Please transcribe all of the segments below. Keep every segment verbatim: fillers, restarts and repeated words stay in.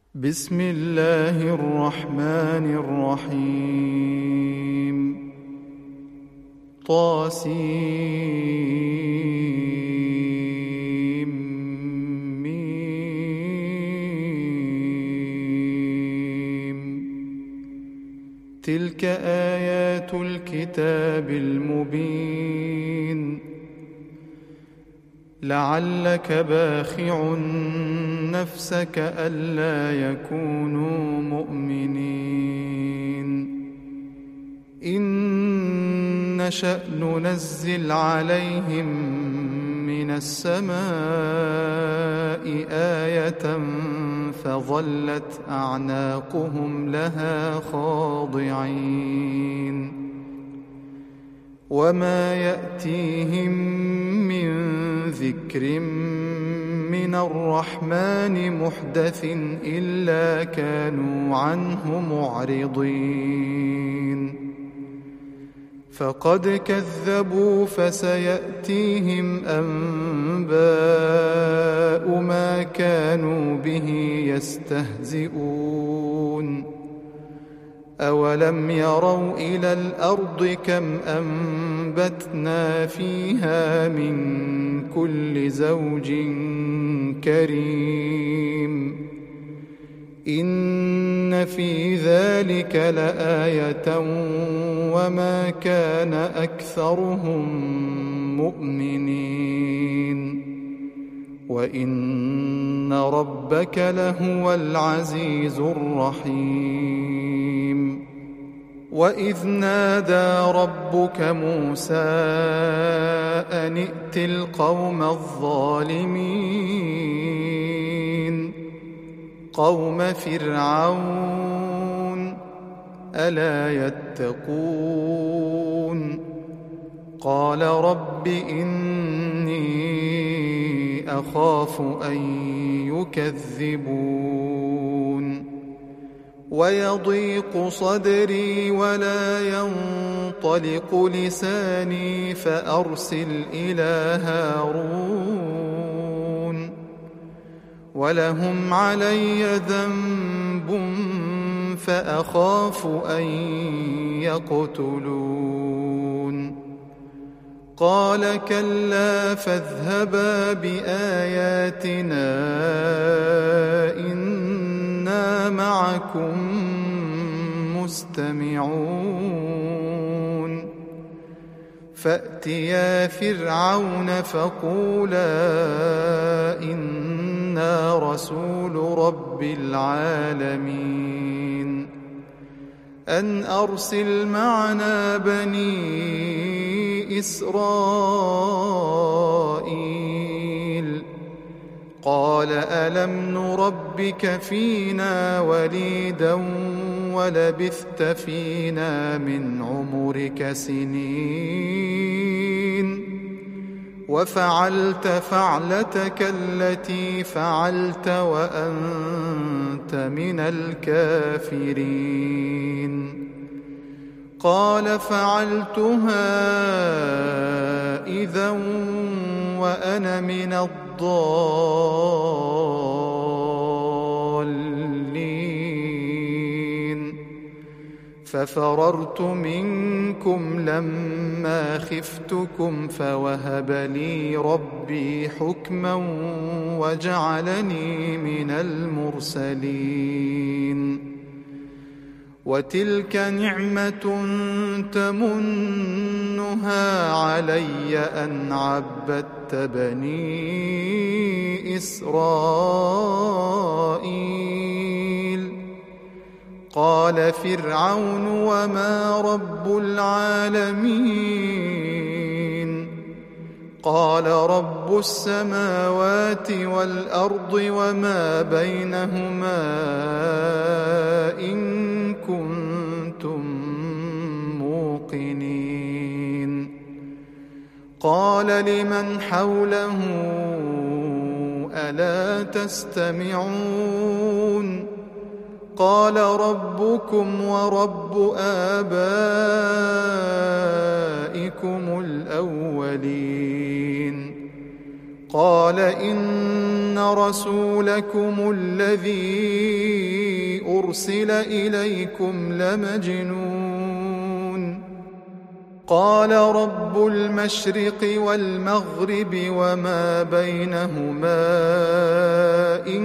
بسم الله الرحمن الرحيم. طاسيم ميم. تلك آيات الكتاب المبين. لعلك باخع نفسك ألا يكونوا مؤمنين. إن نشأ ننزل عليهم من السماء آية فظلت أعناقهم لها خاضعين. وما يأتيهم من ذكر من الرحمن محدث إلا كانوا عنه معرضين. فقد كذبوا فسيأتيهم أنباء ما كانوا به يستهزئون. أولم يروا إلى الأرض كم أنبتنا فيها من كل زوج كريم. إن في ذلك لآية وما كان أكثرهم مؤمنين. وإن ربك لهو العزيز الرحيم. وإذ نادى ربك موسى أن ائت القوم الظالمين قوم فرعون ألا يتقون. قال رب إني أخاف أن يكذبون. ويضيق صدري ولا ينطلق لساني فأرسل إلى هارون ولهم علي ذنب فأخاف أن يقتلون. قال كلا فاذهبا بآياتنا إنا معكم مستمعون. فأتيا فرعون فقولا إنا رسول رب العالمين أن أرسل معنا بني إسرائيل. قال ألم نربك فينا وليدا ولبثت فينا من عمرك سنين وفعلت فعلتك التي فعلت وأنت من الكافرين. قال فعلتها إذا وأنا من الضالين. ففررت منكم لما خفتكم فوهب لي ربي حكما وجعلني من المرسلين. وتلك نعمة تمنها علي أن عبدت بني إسرائيل. قال فرعون وما رب العالمين. قال رب السماوات والأرض وما بينهما إن كنتم موقنين. قال لمن حوله ألا تستمعون. قال ربكم ورب آبائكم الأولين. قال إن رسولكم الذي أرسل إليكم لمجنون قال رب المشرق والمغرب وما بينهما إن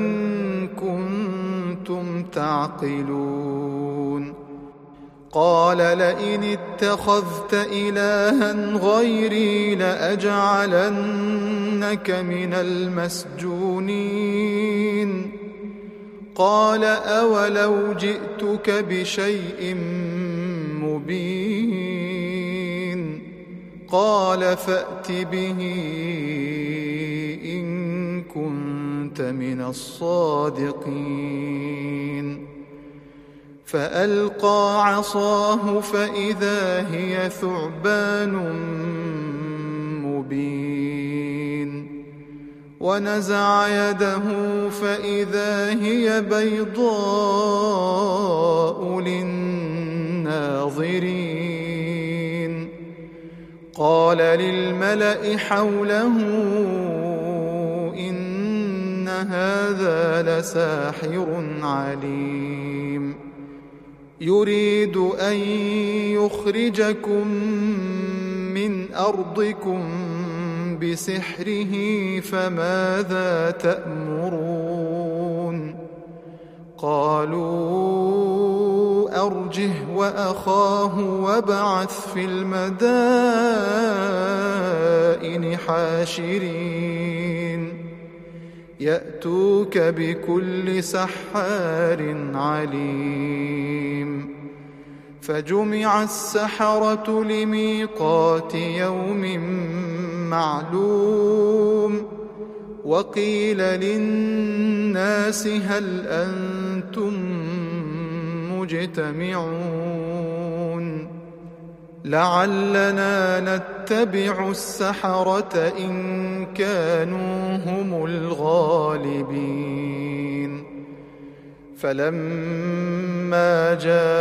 كنتم تعقلون قال لئن اتخذت إلها غيري لأجعلنك من المسجونين قال أولو جئتك بشيء مبين قال فأت به إن كنت من الصادقين فألقى عصاه فإذا هي ثعبان مبين ونزع يده فإذا هي بيضاء للناظرين قال للملأ حوله إن هذا لساحر عليم يريد أن يخرجكم من أرضكم بسحره فماذا تأمرون قالوا أرجه وأخاه وابعث في المدائن حاشرين يأتوك بكل سحار عليم فجمع السحرة لميقات يوم معلوم وقيل للناس هل أنتم مجتمعون لعلنا نتبع السحرة إن كانوا هم الغالبين فلما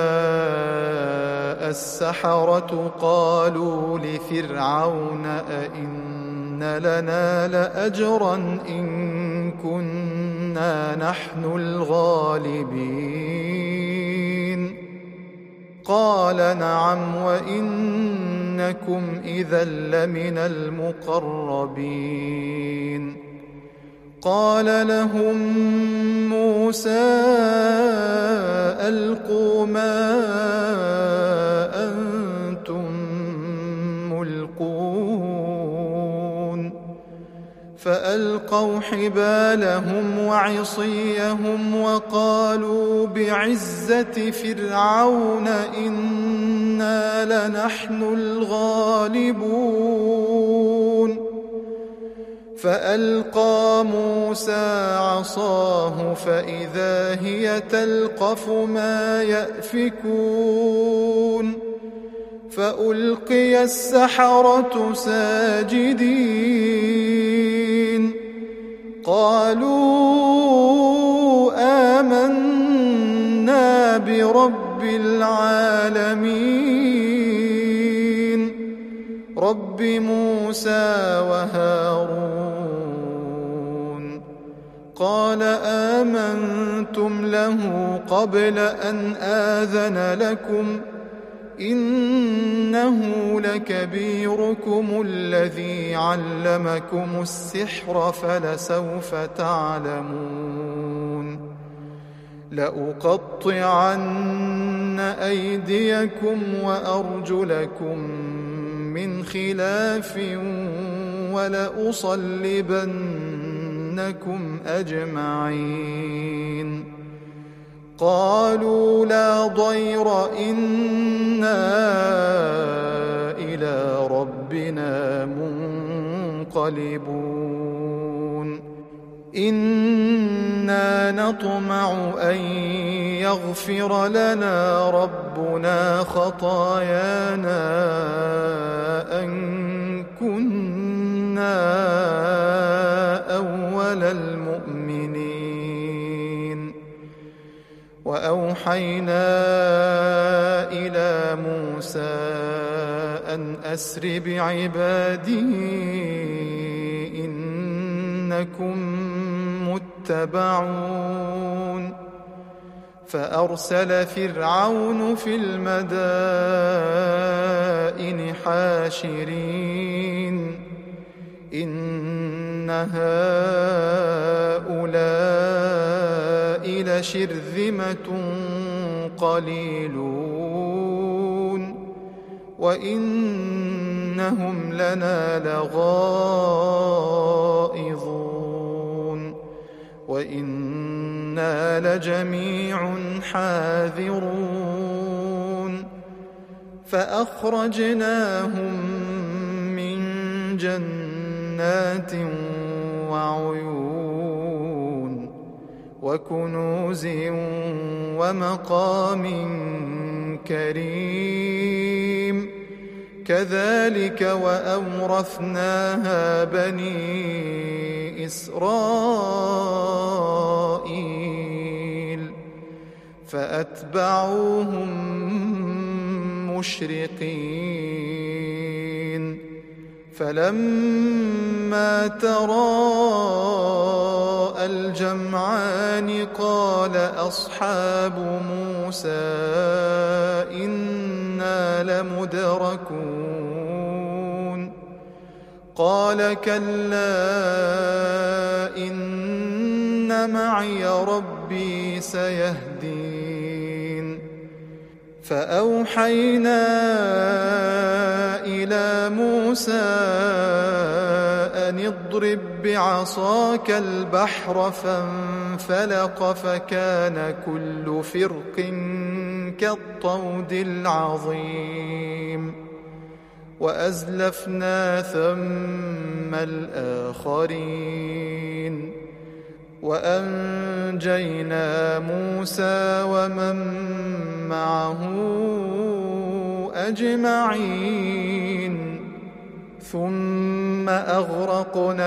جاء السحرة قالوا لفرعون أئن لنا لأجرا إن كنا نحن الغالبين قال نعم وإنكم إذا لمن المقربين قال لهم موسى ألقوا ما أنتم ملقون فألقوا حبالهم وعصيهم وقالوا بعزة فرعون إنا لنحن الغالبون فألقى موسى عصاه فإذا هي تلقف ما يأفكون فألقي السحرة ساجدين قالوا آمنا برب العالمين رب موسى وهارون قال آمنتم له قبل أن آذن لكم إنه لكبيركم الذي علمكم السحر فلسوف تعلمون لأقطعن أيديكم وأرجلكم من خلاف ولأصلبنكم أجمعين قالوا لا ضير إنا إلى ربنا منقلبون إنا نطمع أن يغفر لنا ربنا خطايانا أن كنا أول المؤمنين وأوحينا إلى موسى أن أسر بعبادي إني إنكم متبعون فأرسل فرعون في المدائن حاشرين إن هؤلاء لشرذمة قليلون وإنهم لنا لغائظون وإنا لجميع حاذرون فأخرجناهم من جنات وعيون وكنوز ومقام كريم كذلك وأورثناها بني إسرائيل فأتبعوهم مشرقين فلما تراءى الجمعان قال أصحاب موسى إنا لمدركون قال كلا إن معي ربي سيهدين فأوحينا إلى موسى أن اضرب بعصاك البحر فانفلق فكان كل فرق كالطود العظيم وأزلفنا ثم الآخرين وأنجينا موسى ومن معه أجمعين ثم أغرقنا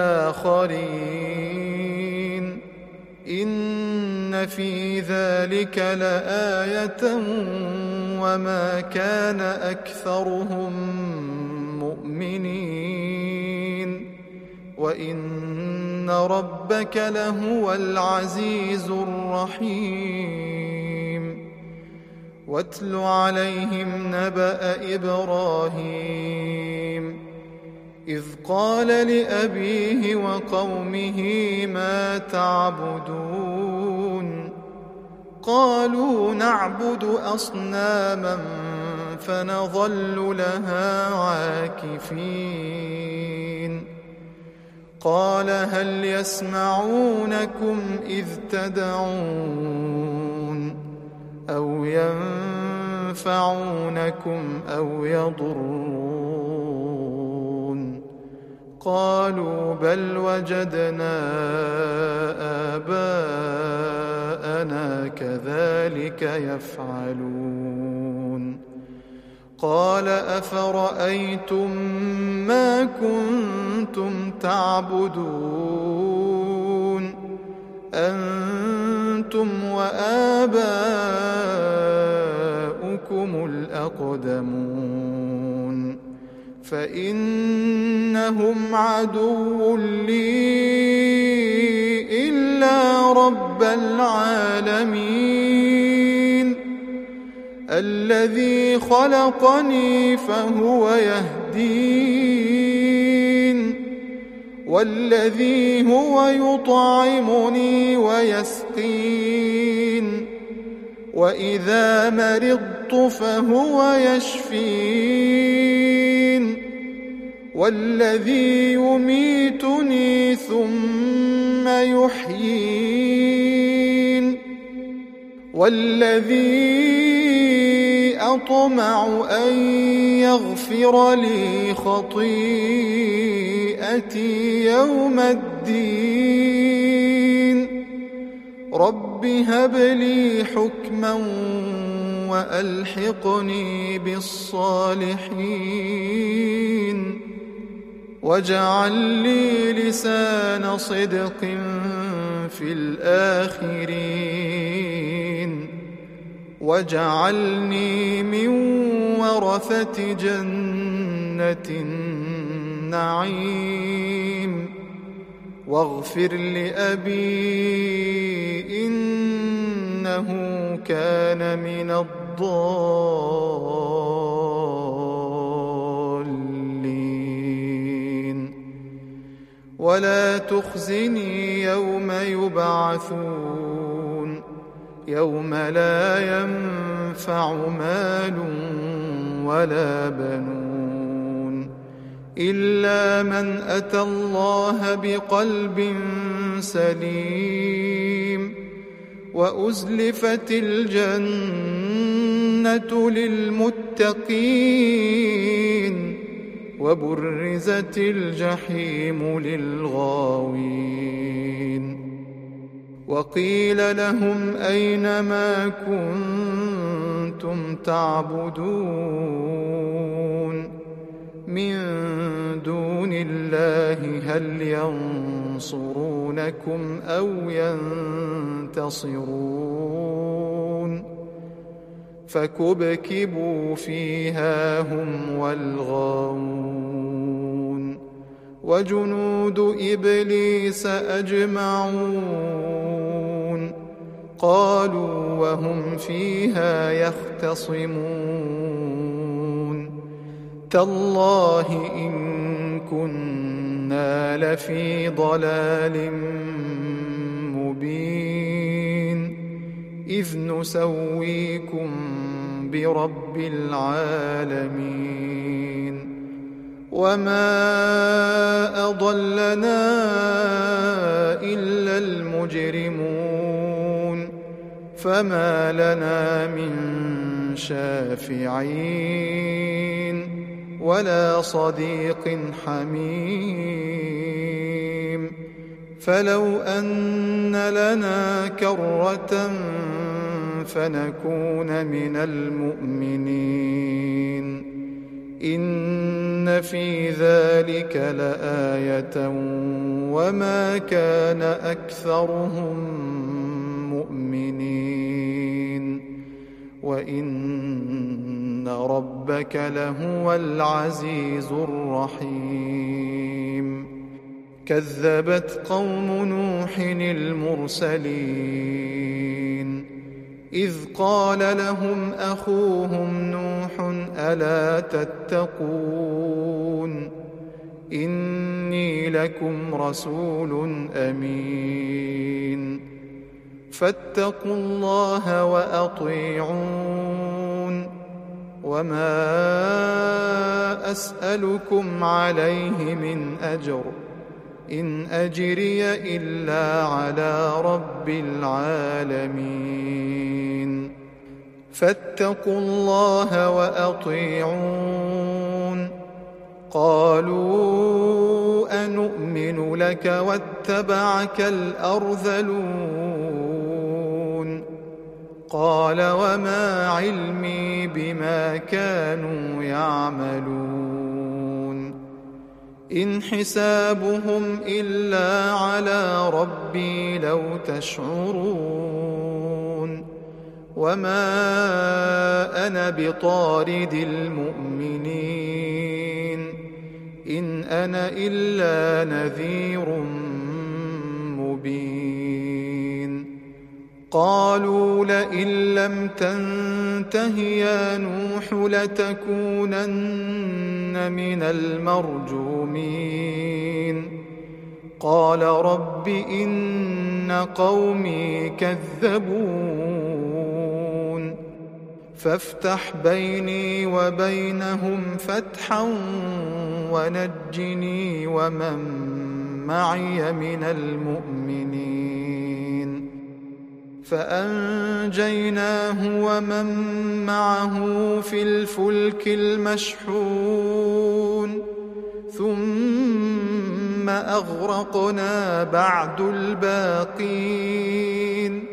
الآخرين إن في ذلك لآية وما كان أكثرهم مؤمنين وإن ربك لهو العزيز الرحيم واتل عليهم نبأ إبراهيم إذ قال لأبيه وقومه ما تعبدون قالوا نعبد أصناما فنظل لها عاكفين قال هل يسمعونكم إذ تدعون أو ينفعونكم أو يضرون قالوا بل وجدنا آباءنا كذلك يفعلون قال أفرأيتم ما كنتم تعبدون أنتم وآباؤكم الأقدمون فإنهم عدو لي إلا رب العالمين الذي خلقني فهو يهدين والذي هو يطعمني ويسقين وإذا مرضت فهو يشفين والذي يميتني ثم يحيين والذي أطمع أن يغفر لي خطيئتي يوم الدين رب هب لي حكما وألحقني بالصالحين واجعل لي لسان صدق في الآخرين واجعلني من ورثة جنة النعيم واغفر لأبي إنه كان من الضالين ولا تخزني يوم يبعثون يوم لا ينفع مال ولا بنون إلا من أتى الله بقلب سليم وأزلفت الجنة للمتقين وبرزت الجحيم للغاوين وقيل لهم أين ما كنتم تعبدون من دون الله هل ينصرونكم أو ينتصرون فكبكبوا فيها هم والغاوون وجنود إبليس أجمعون قالوا وهم فيها يختصمون تالله إن كنا لفي ضلال مبين إذ نسويكم برب العالمين وما أضلنا إلا المجرمون فما لنا من شافعين ولا صديق حميم فلو أن لنا كرة فنكون من المؤمنين إن في ذلك لآية وما كان أكثرهم مؤمنين وإن ربك لهو العزيز الرحيم كذبت قوم نوح المرسلين إذ قال لهم أخوهم نوح ألا تتقون إني لكم رسول أمين فاتقوا الله وأطيعون وما أسألكم عليه من أجر إن أجري إلا على رب العالمين فاتقوا الله وأطيعون قالوا أنؤمن لك واتبعك الأرذلون قال وما علمي بما كانوا يعملون إن حسابهم إلا على ربي لو تشعرون وما أنا بطارد المؤمنين إن أنا إلا نذير مبين قالوا لئن لم تنته يا نوح لتكونن من المرجومين قال رب إن قومي كذبون فافتح بيني وبينهم فتحا ونجني ومن معي من المؤمنين فأنجيناه ومن معه في الفلك المشحون ثم أغرقنا بعد الباقين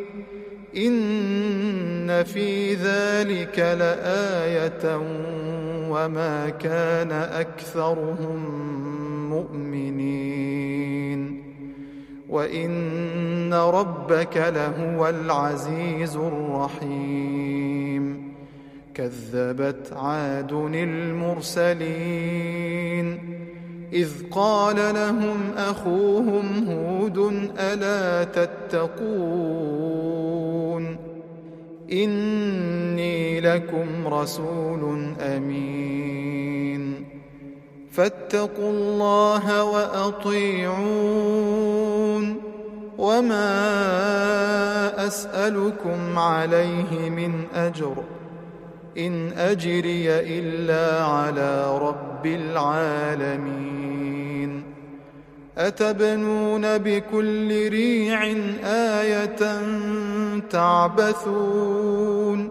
إن في ذلك لآية وما كان أكثرهم مؤمنين وإن ربك لهو العزيز الرحيم كذبت عاد المرسلين إذ قال لهم أخوهم هود ألا تتقون إني لكم رسول أمين فاتقوا الله وأطيعون وما أسألكم عليه من أجر إن أجري إلا على رب العالمين أتبنون بكل ريع آية تعبثون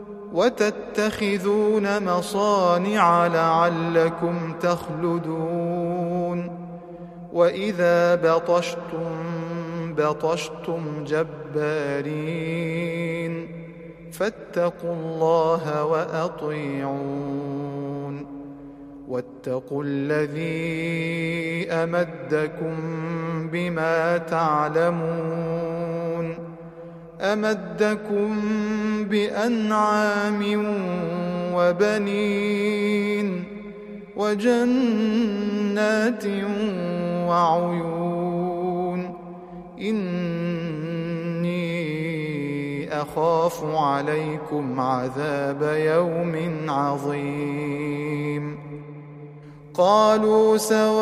وتتخذون مصانع لعلكم تخلدون وإذا بطشتم بطشتم جبارين فاتقوا الله وأطيعون واتقوا الذي أمدكم بما تعلمون أمدكم بأنعام وبنين وجنات وعيون إني أخاف عليكم عذاب يوم عظيم قالوا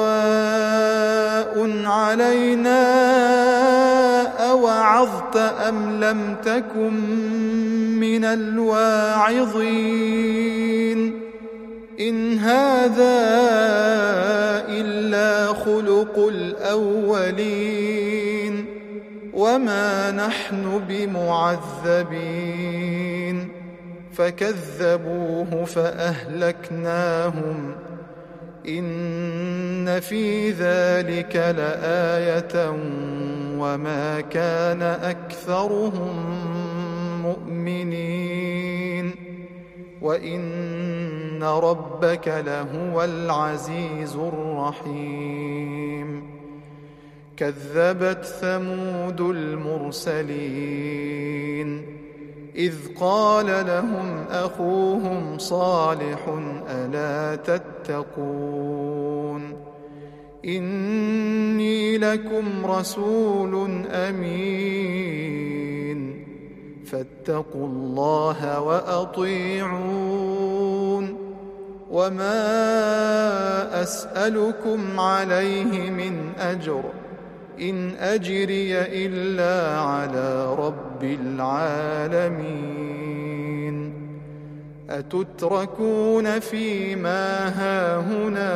سواء علينا أوعظت أم لم تكن من الواعظين إن هذا إلا خلق الأولين وما نحن بمعذبين فكذبوه فأهلكناهم إن في ذلك لآية وما كان أكثرهم مؤمنين وإن ربك لهو العزيز الرحيم كذبت ثمود المرسلين إذ قال لهم أخوهم صالح ألا تتقون إني لكم رسول أمين فاتقوا الله وأطيعون وما أسألكم عليه من أجر إن أجري إلا على رب العالمين أتتركون فيما هاهنا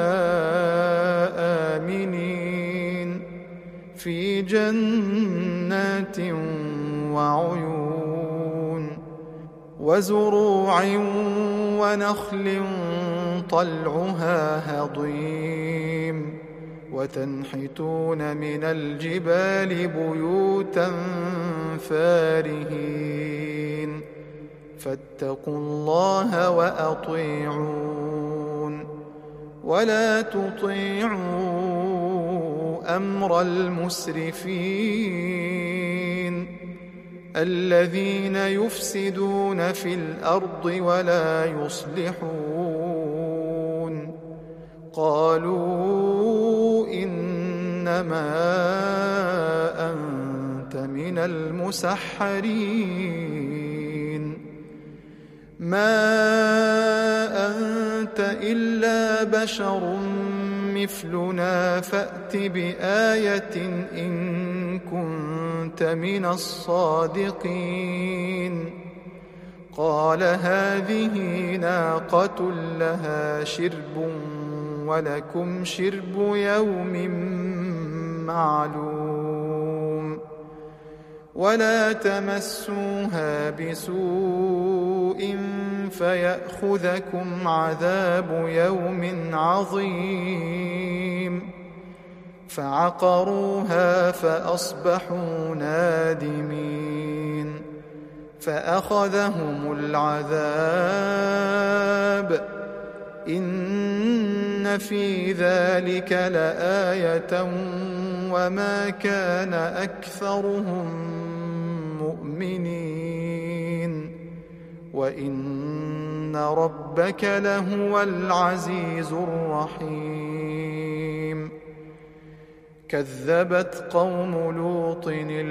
آمنين في جنات وعيون وزروع ونخل طلعها هضيم وتنحتون من الجبال بيوتا فارهين فاتقوا الله وأطيعون ولا تطيعوا أمر المسرفين الذين يفسدون في الأرض ولا يصلحون قالوا إنما أنت من المسحرين ما أنت إلا بشر مثلنا فأت بآية إن كنت من الصادقين قال هذه ناقة لها شرب ولكم شرب يوم معلوم ولا تمسوها بسوء فيأخذكم عذاب يوم عظيم فعقروها فأصبحوا نادمين فأخذهم العذاب إن في ذلك لآية وما كان أكثرهم مؤمنين وإن ربك لهو العزيز الرحيم كذبت قوم لوط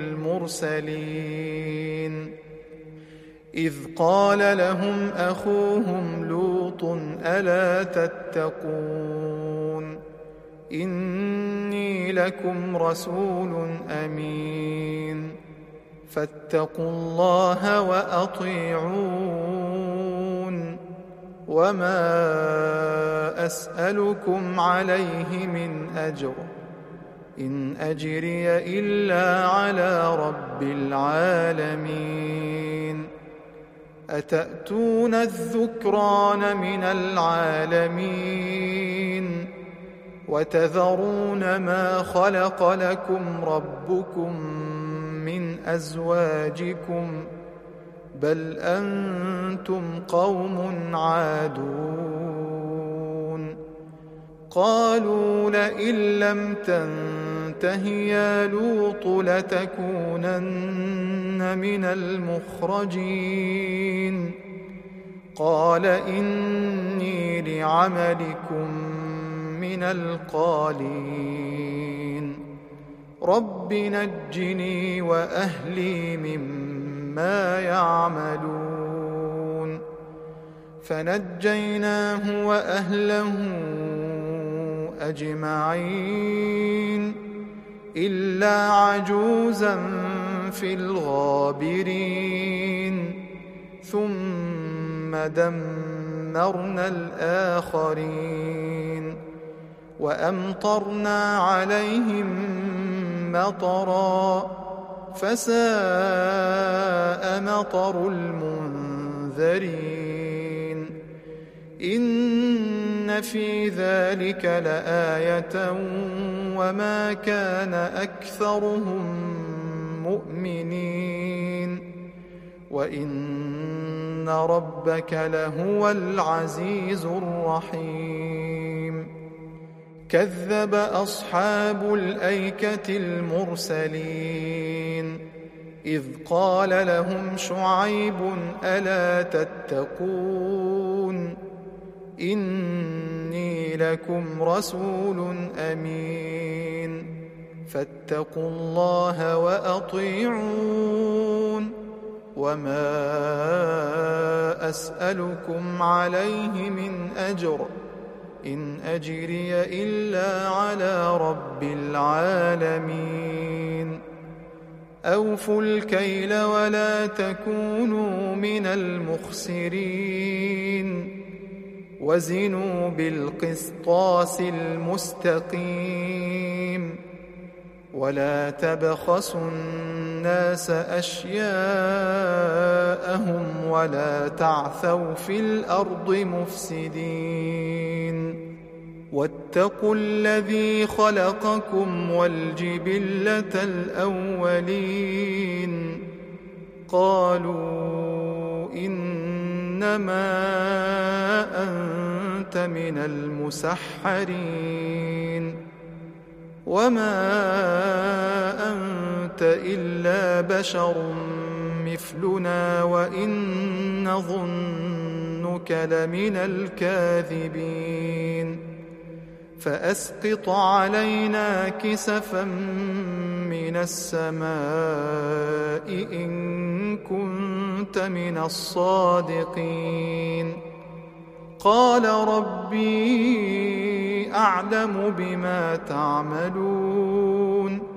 المرسلين إذ قال لهم أخوهم لوط ألا تتقون إني لكم رسول أمين فاتقوا الله وأطيعون وما أسألكم عليه من أجر إن أجري إلا على رب العالمين أتأتون الذكران من العالمين وتذرون ما خلق لكم ربكم من أزواجكم بل أنتم قوم عادون قالوا لئن لم تنته يا لوط لتكونن من المخرجين قال إني لعملكم من القالين رب نجني وأهلي مما يعملون فنجيناه وأهله أجمعين إلا عجوزا في الغابرين ثم دمرنا الآخرين وأمطرنا عليهم مطرا فساء مطر المنذرين إن في ذلك لآية وما كان أكثرهم مؤمنين وإن ربك لهو العزيز الرحيم كذب أصحاب الأيكة المرسلين إذ قال لهم شعيب ألا تتقون إني لكم رسول أمين فاتقوا الله وأطيعون وما أسألكم عليه من أجر إن أجري إلا على رب العالمين أوفوا الكيل ولا تكونوا من المخسرين وزنوا بالقسطاس المستقيم ولا تبخسوا الناس أشياءهم ولا تعثوا في الأرض مفسدين واتقوا الذي خلقكم والجبلة الأولين قالوا إنما أنت من المسحرين وما أنت إلا بشر مثلنا وإن نظنك لمن الكاذبين فأسقط علينا كسفا من السماء إن كنت من الصادقين قال ربي أعلم بما تعملون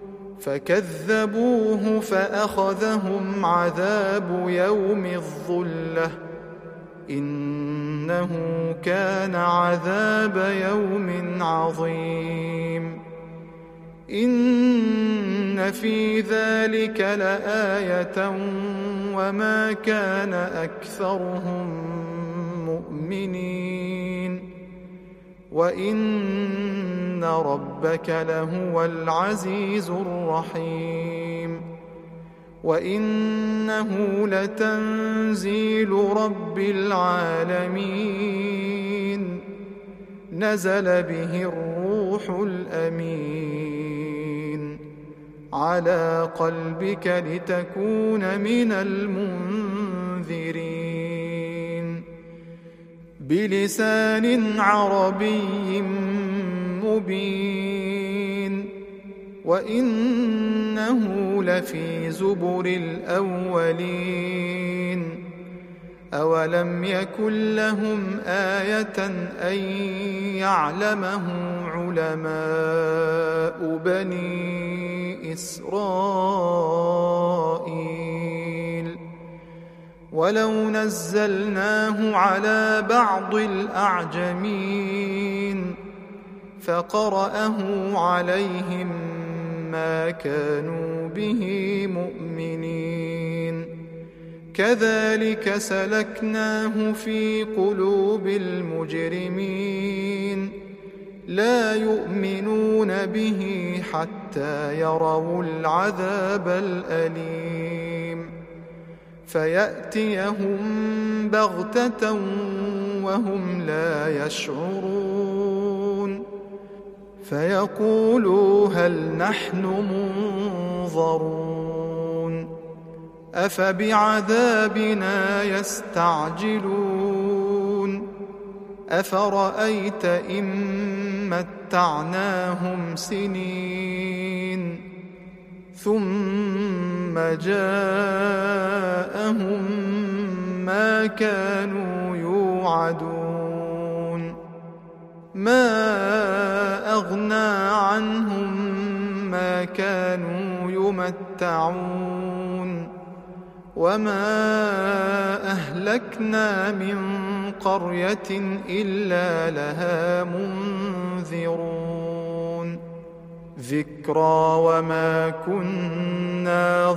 فكذبوه فأخذهم عذاب يوم الظلة إنه كان عذاب يوم عظيم إن في ذلك لآية وما كان أكثرهم مؤمنين وإن ربك لهو العزيز الرحيم وإنه لتنزيل رب العالمين نزل به الروح الأمين على قلبك لتكون من المنذرين بلسان عربي مبين وإنه لفي زبر الأولين أولم يكن لهم آية أن يعلمه علماء بني إسرائيل ولو نزلناه على بعض الأعجمين فقرأه عليهم ما كانوا به مؤمنين كذلك سلكناه في قلوب المجرمين لا يؤمنون به حتى يروا العذاب الأليم فيأتيهم بغتة وهم لا يشعرون فيقولوا هل نحن منظرون أفبعذابنا يستعجلون أفرأيت إن متعناهم سنين ثم جاءهم ما كانوا يوعدون ما أغنى عنهم ما كانوا يمتعون وما أهلكنا من قرية إلا لها منذرون ذكرى وما كنا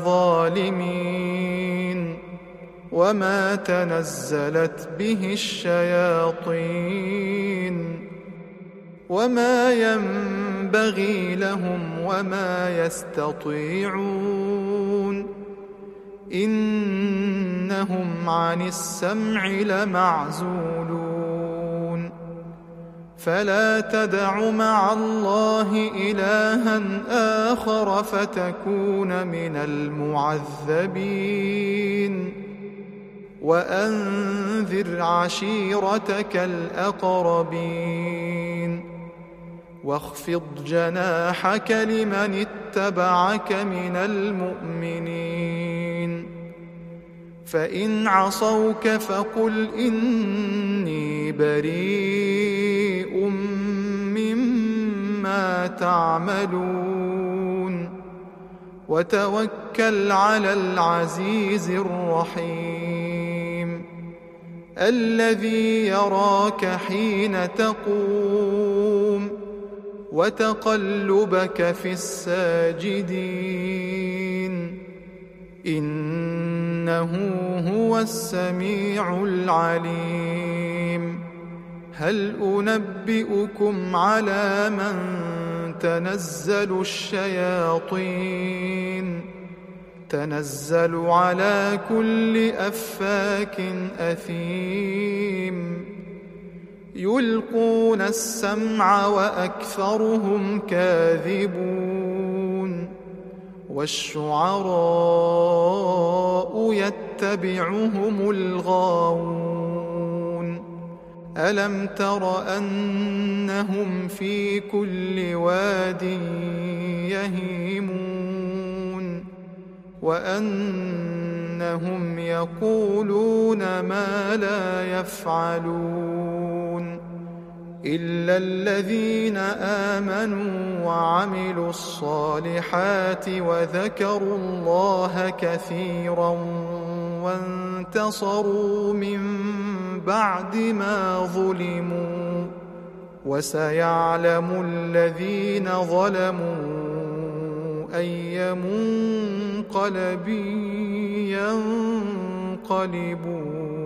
ظالمين وما تنزلت به الشياطين وما ينبغي لهم وما يستطيعون إنهم عن السمع لمعزولون فلا تدع مع الله إلها آخر فتكون من المعذبين وأنذر عشيرتك الأقربين واخفض جناحك لمن اتبعك من المؤمنين فإن عصوك فقل إني بريء مما تعملون وتوكل على العزيز الرحيم الذي يراك حين تقوم وتقلبك في الساجدين إنه هو السميع العليم هل أنبئكم على من تنزل الشياطين تنزل على كل أفاك أثيم يلقون السمع وأكثرهم كاذبون والشعراء يتبعهم الغاوون ألم تر أنهم في كل واد يهيمون وأنهم يقولون ما لا يفعلون إلا الذين آمنوا وعملوا الصالحات وذكروا الله كثيرا وانتصروا من بعد ما ظلموا وسيعلم الذين ظلموا أي منقلب ينقلبون